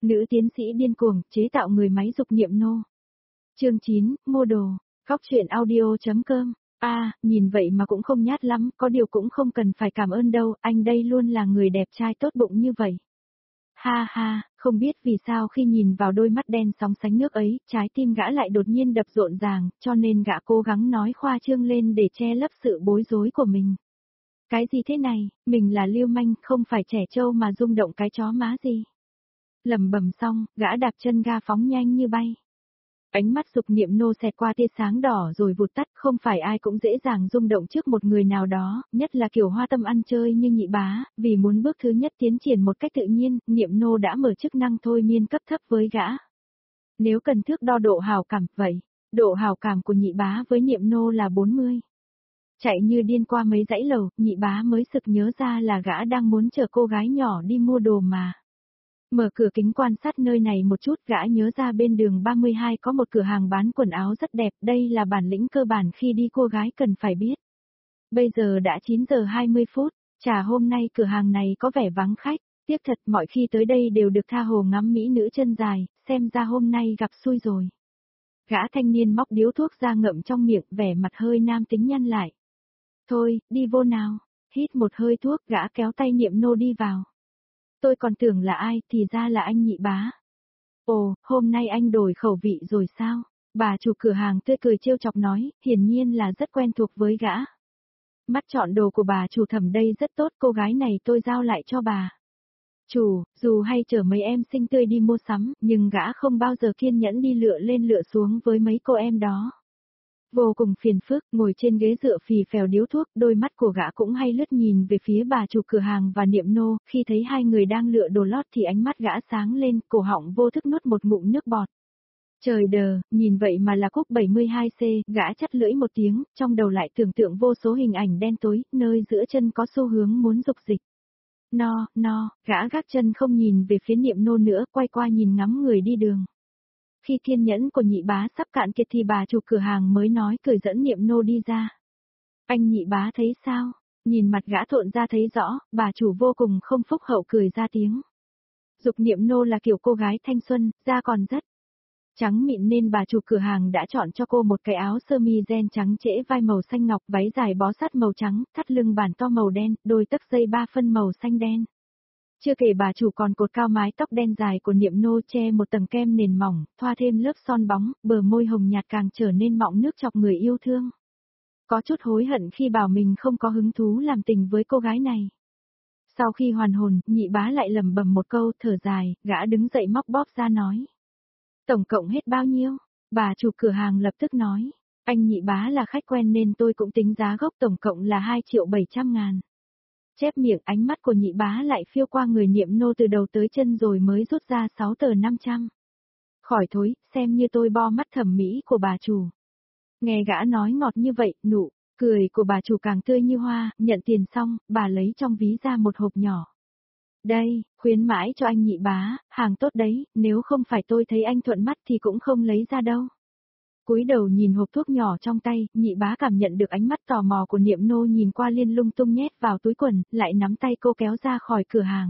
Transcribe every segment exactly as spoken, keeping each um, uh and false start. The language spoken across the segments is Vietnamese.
Nữ tiến sĩ điên cuồng, chế tạo người máy dục niệm nô. Chương chín, mua đồ. Góc truyện audio chấm com. A, à, nhìn vậy mà cũng không nhát lắm, có điều cũng không cần phải cảm ơn đâu, anh đây luôn là người đẹp trai tốt bụng như vậy. Ha ha, không biết vì sao khi nhìn vào đôi mắt đen sóng sánh nước ấy, trái tim gã lại đột nhiên đập rộn ràng, cho nên gã cố gắng nói khoa trương lên để che lấp sự bối rối của mình. Cái gì thế này, mình là lưu manh, không phải trẻ trâu mà rung động cái chó má gì. Lẩm bẩm xong, gã đạp chân ga phóng nhanh như bay. Ánh mắt dục niệm nô xẹt qua tia sáng đỏ rồi vụt tắt, không phải ai cũng dễ dàng rung động trước một người nào đó, nhất là kiểu hoa tâm ăn chơi như nhị bá, vì muốn bước thứ nhất tiến triển một cách tự nhiên, niệm nô đã mở chức năng thôi miên cấp thấp với gã. Nếu cần thước đo độ hào cảm, vậy, độ hào cảm của nhị bá với niệm nô là bốn mươi. Chạy như điên qua mấy dãy lầu, nhị bá mới sực nhớ ra là gã đang muốn chở cô gái nhỏ đi mua đồ mà. Mở cửa kính quan sát nơi này một chút, gã nhớ ra bên đường ba mươi hai có một cửa hàng bán quần áo rất đẹp, đây là bản lĩnh cơ bản khi đi cô gái cần phải biết. Bây giờ đã chín giờ hai mươi phút, chả hôm nay cửa hàng này có vẻ vắng khách, tiếc thật mọi khi tới đây đều được tha hồ ngắm mỹ nữ chân dài, xem ra hôm nay gặp xui rồi. Gã thanh niên móc điếu thuốc ra ngậm trong miệng, vẻ mặt hơi nam tính nhăn lại. Thôi, đi vô nào, hít một hơi thuốc, gã kéo tay niệm nô đi vào. Tôi còn tưởng là ai, thì ra là anh nhị bá. Ồ, hôm nay anh đổi khẩu vị rồi sao? Bà chủ cửa hàng tươi cười trêu chọc nói, hiển nhiên là rất quen thuộc với gã. Mắt chọn đồ của bà chủ Thẩm đây rất tốt, cô gái này tôi giao lại cho bà. Chủ, dù hay chở mấy em xinh tươi đi mua sắm, nhưng gã không bao giờ kiên nhẫn đi lựa lên lựa xuống với mấy cô em đó. Vô cùng phiền phức, ngồi trên ghế dựa phì phèo điếu thuốc, đôi mắt của gã cũng hay lướt nhìn về phía bà chủ cửa hàng và niệm nô, khi thấy hai người đang lựa đồ lót thì ánh mắt gã sáng lên, cổ họng vô thức nuốt một ngụm nước bọt. Trời đờ, nhìn vậy mà là cúc bảy mươi hai C, gã chắt lưỡi một tiếng, trong đầu lại tưởng tượng vô số hình ảnh đen tối, nơi giữa chân có xu hướng muốn dục dịch. No, no, gã gác chân không nhìn về phía niệm nô nữa, quay qua nhìn ngắm người đi đường. Khi kiên nhẫn của nhị bá sắp cạn kiệt thì bà chủ cửa hàng mới nói cười dẫn niệm nô đi ra. Anh nhị bá thấy sao? Nhìn mặt gã thộn ra thấy rõ, bà chủ vô cùng không phúc hậu cười ra tiếng. Dục niệm nô là kiểu cô gái thanh xuân, da còn rất trắng mịn nên bà chủ cửa hàng đã chọn cho cô một cái áo sơ mi ren trắng trễ vai màu xanh ngọc, váy dài bó sát màu trắng, thắt lưng bản to màu đen, đôi tấc dây ba phân màu xanh đen. Chưa kể bà chủ còn cột cao mái tóc đen dài của niệm nô che một tầng kem nền mỏng, thoa thêm lớp son bóng, bờ môi hồng nhạt càng trở nên mọng nước chọc người yêu thương. Có chút hối hận khi bảo mình không có hứng thú làm tình với cô gái này. Sau khi hoàn hồn, nhị bá lại lẩm bẩm một câu thở dài, gã đứng dậy móc bóp ra nói. Tổng cộng hết bao nhiêu? Bà chủ cửa hàng lập tức nói. Anh nhị bá là khách quen nên tôi cũng tính giá gốc tổng cộng là hai triệu bảy trăm ngàn. Chép miệng, ánh mắt của nhị bá lại phiêu qua người niệm nô từ đầu tới chân rồi mới rút ra sáu tờ năm trăm. Khỏi thối, xem như tôi bo mắt thẩm mỹ của bà chủ. Nghe gã nói ngọt như vậy, nụ cười của bà chủ càng tươi như hoa, nhận tiền xong, bà lấy trong ví ra một hộp nhỏ. Đây, khuyến mãi cho anh nhị bá, hàng tốt đấy, nếu không phải tôi thấy anh thuận mắt thì cũng không lấy ra đâu. Cúi đầu nhìn hộp thuốc nhỏ trong tay, nhị bá cảm nhận được ánh mắt tò mò của niệm nô nhìn qua liên lung tung nhét vào túi quần, lại nắm tay cô kéo ra khỏi cửa hàng.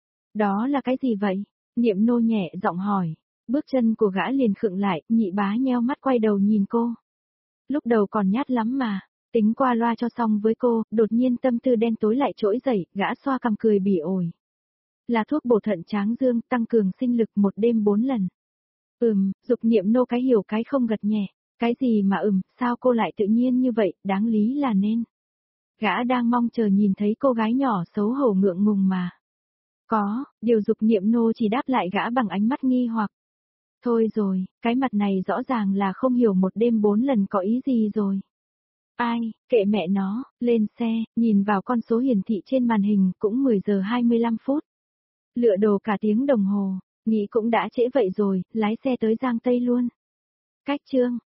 Đó là cái gì vậy? Niệm nô nhẹ giọng hỏi. Bước chân của gã liền khựng lại, nhị bá nheo mắt quay đầu nhìn cô. Lúc đầu còn nhát lắm mà, tính qua loa cho xong với cô, đột nhiên tâm tư đen tối lại trỗi dậy, gã xoa cằm cười bỉ ổi. Là thuốc bổ thận tráng dương, tăng cường sinh lực một đêm bốn lần. Ừm, dục niệm nô cái hiểu cái không gật nhẹ. Cái gì mà ừm, sao cô lại tự nhiên như vậy, đáng lý là nên. Gã đang mong chờ nhìn thấy cô gái nhỏ xấu hổ ngượng ngùng mà. Có, điều dục niệm nô chỉ đáp lại gã bằng ánh mắt nghi hoặc. Thôi rồi, cái mặt này rõ ràng là không hiểu một đêm bốn lần có ý gì rồi. Ai, kệ mẹ nó, lên xe, nhìn vào con số hiển thị trên màn hình cũng mười giờ hai mươi lăm phút. Lựa đồ cả tiếng đồng hồ, nghĩ cũng đã trễ vậy rồi, lái xe tới Giang Tây luôn. Cách chương.